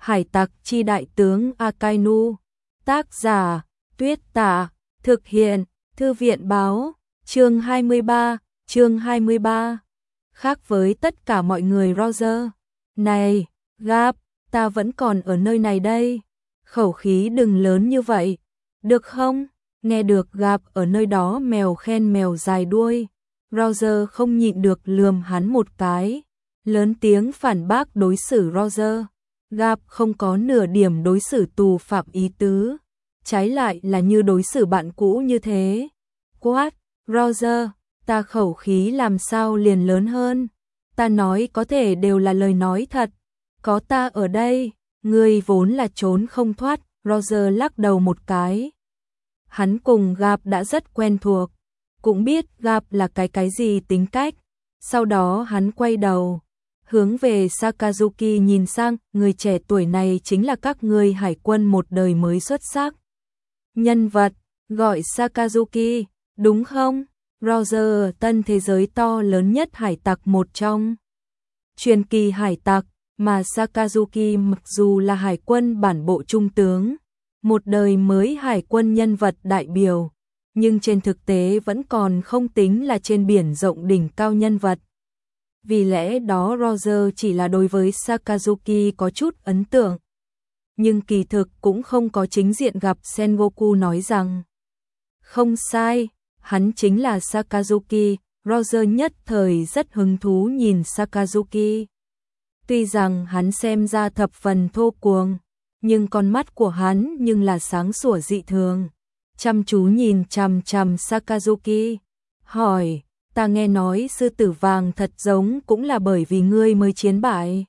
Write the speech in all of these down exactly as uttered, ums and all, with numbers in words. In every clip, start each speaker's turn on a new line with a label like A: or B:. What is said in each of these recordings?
A: Hải tặc chi đại tướng Akainu. Tác giả, Tuyết Tả. Thực hiện, Thư viện báo. Chương hai mươi ba, chương hai mươi ba. Khác với tất cả mọi người Roger. Này, Garp, ta vẫn còn ở nơi này đây. Khẩu khí đừng lớn như vậy. Được không? Nghe được Garp ở nơi đó mèo khen mèo dài đuôi. Roger không nhịn được lườm hắn một cái. Lớn tiếng phản bác đối xử Roger. Garp không có nửa điểm đối xử tù phạm ý tứ. Trái lại là như đối xử bạn cũ như thế. Quát, Roger, ta khẩu khí làm sao liền lớn hơn. Ta nói có thể đều là lời nói thật. Có ta ở đây, ngươi vốn là trốn không thoát. Roger lắc đầu một cái. Hắn cùng Garp đã rất quen thuộc. Cũng biết Garp là cái cái gì tính cách. Sau đó hắn quay đầu. Hướng về Sakazuki nhìn sang, người trẻ tuổi này chính là các ngươi hải quân một đời mới xuất sắc. Nhân vật, gọi Sakazuki, đúng không? Roger, tân thế giới to lớn nhất hải tặc một trong. Truyền kỳ hải tặc, mà Sakazuki mặc dù là hải quân bản bộ trung tướng, một đời mới hải quân nhân vật đại biểu, nhưng trên thực tế vẫn còn không tính là trên biển rộng đỉnh cao nhân vật. Vì lẽ đó Roger chỉ là đối với Sakazuki có chút ấn tượng. Nhưng kỳ thực cũng không có chính diện gặp Sengoku nói rằng. Không sai, hắn chính là Sakazuki. Roger nhất thời rất hứng thú nhìn Sakazuki. Tuy rằng hắn xem ra thập phần thô cuồng, nhưng con mắt của hắn nhưng là sáng sủa dị thường. Chăm chú nhìn chằm chằm Sakazuki, hỏi, ta nghe nói sư tử vàng thật giống cũng là bởi vì ngươi mới chiến bại.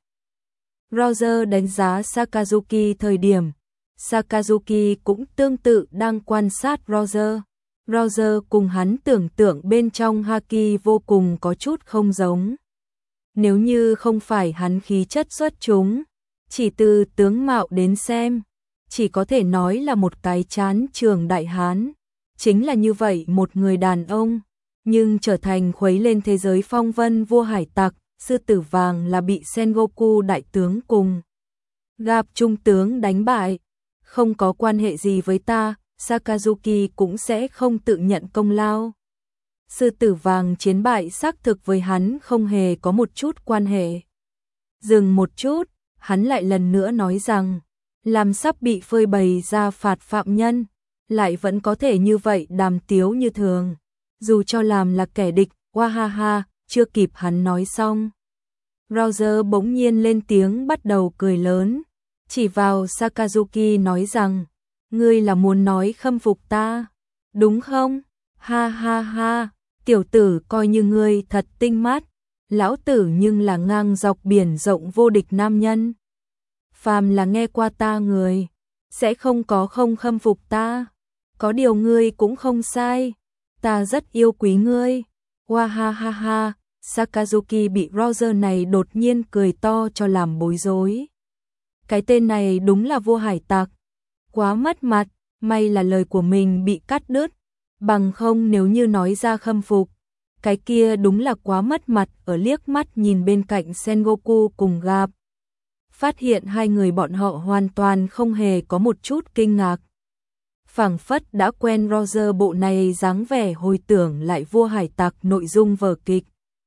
A: Roger đánh giá Sakazuki thời điểm, Sakazuki cũng tương tự đang quan sát Roger. Roger cùng hắn tưởng tượng bên trong Haki vô cùng có chút không giống. Nếu như không phải hắn khí chất xuất chúng, chỉ từ tướng mạo đến xem, chỉ có thể nói là một cái chán trường đại hán. Chính là như vậy một người đàn ông, nhưng trở thành khuấy lên thế giới phong vân vua hải tặc, sư tử vàng là bị Sengoku đại tướng cùng Garp trung tướng đánh bại. Không có quan hệ gì với ta, Sakazuki cũng sẽ không tự nhận công lao. Sư tử vàng chiến bại xác thực với hắn không hề có một chút quan hệ. Dừng một chút, hắn lại lần nữa nói rằng, làm sắp bị phơi bày ra phạt phạm nhân, lại vẫn có thể như vậy đàm tiếu như thường. Dù cho làm là kẻ địch, wahaha, chưa kịp hắn nói xong. Roger bỗng nhiên lên tiếng bắt đầu cười lớn, chỉ vào Sakazuki nói rằng, ngươi là muốn nói khâm phục ta, đúng không? Ha ha ha, tiểu tử coi như ngươi thật tinh mắt, lão tử nhưng là ngang dọc biển rộng vô địch nam nhân. Phàm là nghe qua ta người, sẽ không có không khâm phục ta. Có điều ngươi cũng không sai, ta rất yêu quý ngươi. Wahahaha, Sakazuki bị Roger này đột nhiên cười to cho làm bối rối. Cái tên này đúng là vua hải tặc. Quá mất mặt, may là lời của mình bị cắt đứt. Bằng không nếu như nói ra khâm phục, cái kia đúng là quá mất mặt. Ở liếc mắt nhìn bên cạnh Sengoku cùng Garp, phát hiện hai người bọn họ hoàn toàn không hề có một chút kinh ngạc. Phảng phất đã quen Roger bộ này dáng vẻ hồi tưởng lại vua hải tặc nội dung vở kịch.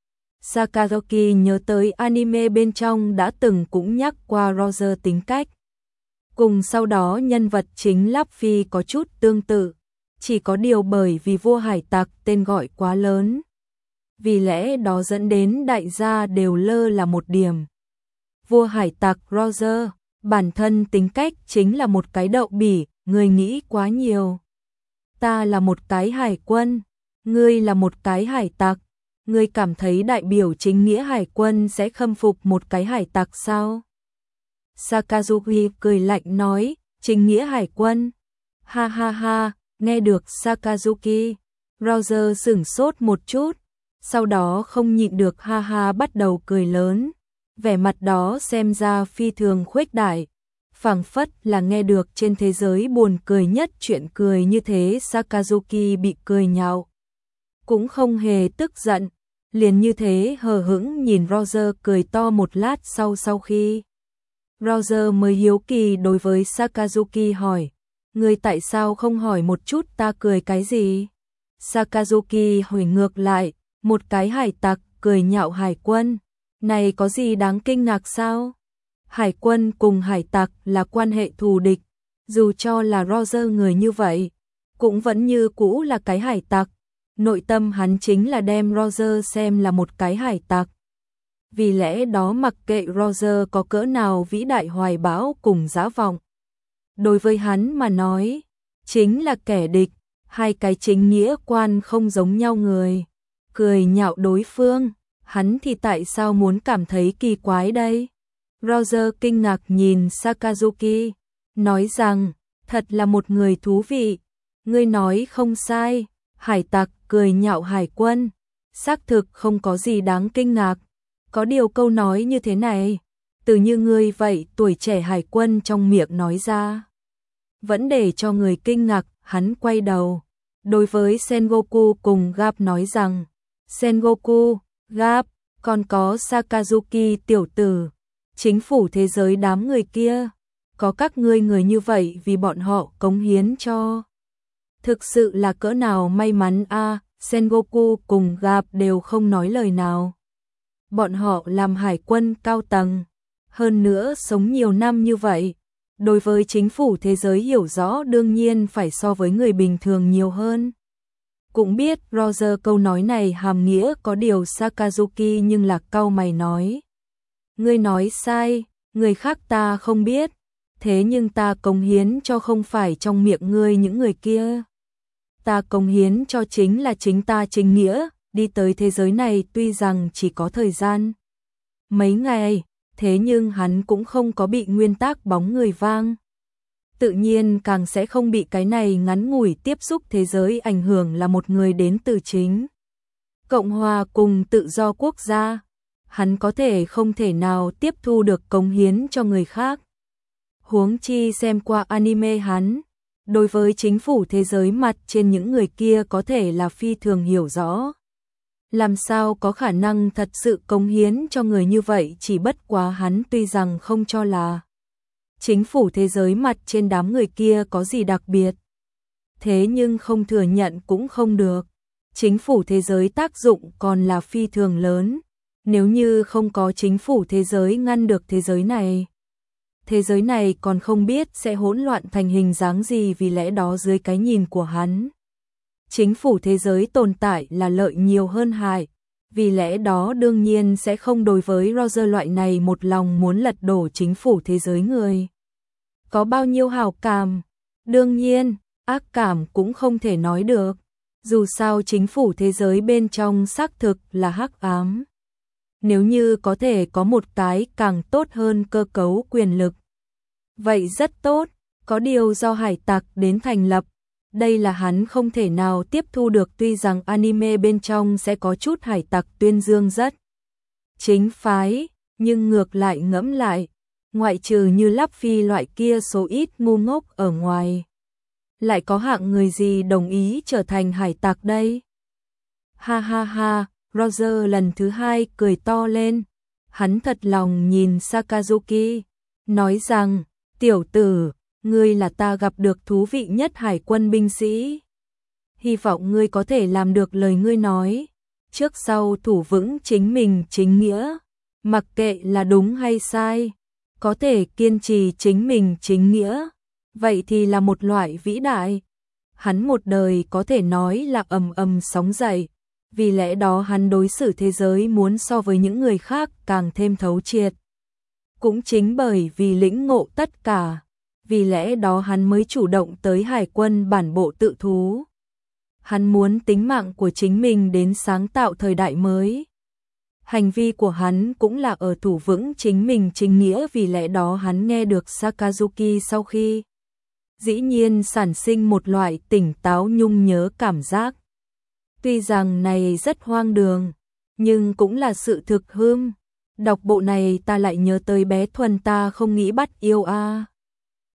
A: Sakazuki nhớ tới anime bên trong đã từng cũng nhắc qua Roger tính cách. Cùng sau đó nhân vật chính Luffy có chút tương tự, chỉ có điều bởi vì vua hải tặc tên gọi quá lớn. Vì lẽ đó dẫn đến đại gia đều lơ là một điểm. Vua hải tặc Roger, bản thân tính cách chính là một cái đậu bỉ, ngươi nghĩ quá nhiều. Ta là một cái hải quân, ngươi là một cái hải tặc. Ngươi cảm thấy đại biểu chính nghĩa hải quân sẽ khâm phục một cái hải tặc sao? Sakazuki cười lạnh nói, chính nghĩa hải quân. Ha ha ha, nghe được Sakazuki, Roger sửng sốt một chút, sau đó không nhịn được ha ha bắt đầu cười lớn. Vẻ mặt đó xem ra phi thường khuếch đại, phảng phất là nghe được trên thế giới buồn cười nhất chuyện cười như thế. Sakazuki bị cười nhạo, cũng không hề tức giận, liền như thế hờ hững nhìn Roger cười to một lát sau sau khi Roger mới hiếu kỳ đối với Sakazuki hỏi, ngươi tại sao không hỏi một chút ta cười cái gì? Sakazuki hỏi ngược lại, một cái hải tặc cười nhạo hải quân, này có gì đáng kinh ngạc sao? Hải quân cùng hải tặc là quan hệ thù địch, dù cho là Roger người như vậy, cũng vẫn như cũ là cái hải tặc. Nội tâm hắn chính là đem Roger xem là một cái hải tặc. Vì lẽ đó mặc kệ Roger có cỡ nào vĩ đại hoài bão cùng dã vọng, đối với hắn mà nói, chính là kẻ địch, hai cái chính nghĩa quan không giống nhau người. Cười nhạo đối phương, hắn thì tại sao muốn cảm thấy kỳ quái đây? Roger kinh ngạc nhìn Sakazuki, nói rằng, thật là một người thú vị. Ngươi nói không sai, hải tặc cười nhạo hải quân, xác thực không có gì đáng kinh ngạc. Có điều câu nói như thế này, từ như ngươi vậy tuổi trẻ hải quân trong miệng nói ra, vẫn để cho người kinh ngạc. Hắn quay đầu, đối với Sengoku cùng Garp nói rằng, Sengoku, Garp, còn có Sakazuki tiểu tử, chính phủ thế giới đám người kia, có các ngươi người như vậy vì bọn họ cống hiến cho. Thực sự là cỡ nào may mắn a. À, Sengoku cùng Garp đều không nói lời nào. Bọn họ làm hải quân cao tầng, hơn nữa sống nhiều năm như vậy, đối với chính phủ thế giới hiểu rõ đương nhiên phải so với người bình thường nhiều hơn. Cũng biết Roger câu nói này hàm nghĩa có điều Sakazuki nhưng là cau mày nói. Ngươi nói sai, người khác ta không biết, thế nhưng ta cống hiến cho không phải trong miệng ngươi những người kia. Ta cống hiến cho chính là chính ta chính nghĩa, đi tới thế giới này tuy rằng chỉ có thời gian mấy ngày, thế nhưng hắn cũng không có bị nguyên tắc bóng người vang. Tự nhiên càng sẽ không bị cái này ngắn ngủi tiếp xúc thế giới ảnh hưởng là một người đến từ chính Cộng hòa cùng tự do quốc gia. Hắn có thể không thể nào tiếp thu được cống hiến cho người khác. Huống chi xem qua anime hắn, đối với chính phủ thế giới mặt trên những người kia có thể là phi thường hiểu rõ. Làm sao có khả năng thật sự cống hiến cho người như vậy, chỉ bất quá hắn tuy rằng không cho là chính phủ thế giới mặt trên đám người kia có gì đặc biệt. Thế nhưng không thừa nhận cũng không được. Chính phủ thế giới tác dụng còn là phi thường lớn. Nếu như không có chính phủ thế giới ngăn được thế giới này, thế giới này còn không biết sẽ hỗn loạn thành hình dáng gì. Vì lẽ đó dưới cái nhìn của hắn, chính phủ thế giới tồn tại là lợi nhiều hơn hại. Vì lẽ đó đương nhiên sẽ không đối với Roger loại này một lòng muốn lật đổ chính phủ thế giới người có bao nhiêu hảo cảm. Đương nhiên, ác cảm cũng không thể nói được. Dù sao chính phủ thế giới bên trong xác thực là hắc ám. Nếu như có thể có một cái càng tốt hơn cơ cấu quyền lực, vậy rất tốt. Có điều do hải tặc đến thành lập, đây là hắn không thể nào tiếp thu được. Tuy rằng anime bên trong sẽ có chút hải tặc tuyên dương rất chính phái, nhưng ngược lại ngẫm lại, ngoại trừ như Luffy loại kia số ít ngu ngốc ở ngoài, lại có hạng người gì đồng ý trở thành hải tặc đây? Ha ha ha, Roger lần thứ hai cười to lên. Hắn thật lòng nhìn Sakazuki, nói rằng, tiểu tử, ngươi là ta gặp được thú vị nhất hải quân binh sĩ. Hy vọng ngươi có thể làm được lời ngươi nói, trước sau thủ vững chính mình chính nghĩa, mặc kệ là đúng hay sai, có thể kiên trì chính mình chính nghĩa, vậy thì là một loại vĩ đại. Hắn một đời có thể nói là ầm ầm sóng dậy, vì lẽ đó hắn đối xử thế giới muốn so với những người khác càng thêm thấu triệt. Cũng chính bởi vì lĩnh ngộ tất cả, vì lẽ đó hắn mới chủ động tới hải quân bản bộ tự thú. Hắn muốn tính mạng của chính mình đến sáng tạo thời đại mới. Hành vi của hắn cũng là ở thủ vững chính mình chính nghĩa. Vì lẽ đó hắn nghe được Sakazuki sau khi, dĩ nhiên sản sinh một loại tỉnh táo nhung nhớ cảm giác. Tuy rằng này rất hoang đường, nhưng cũng là sự thực hương. Đọc bộ này ta lại nhớ tới bé Thuần ta không nghĩ bắt yêu a.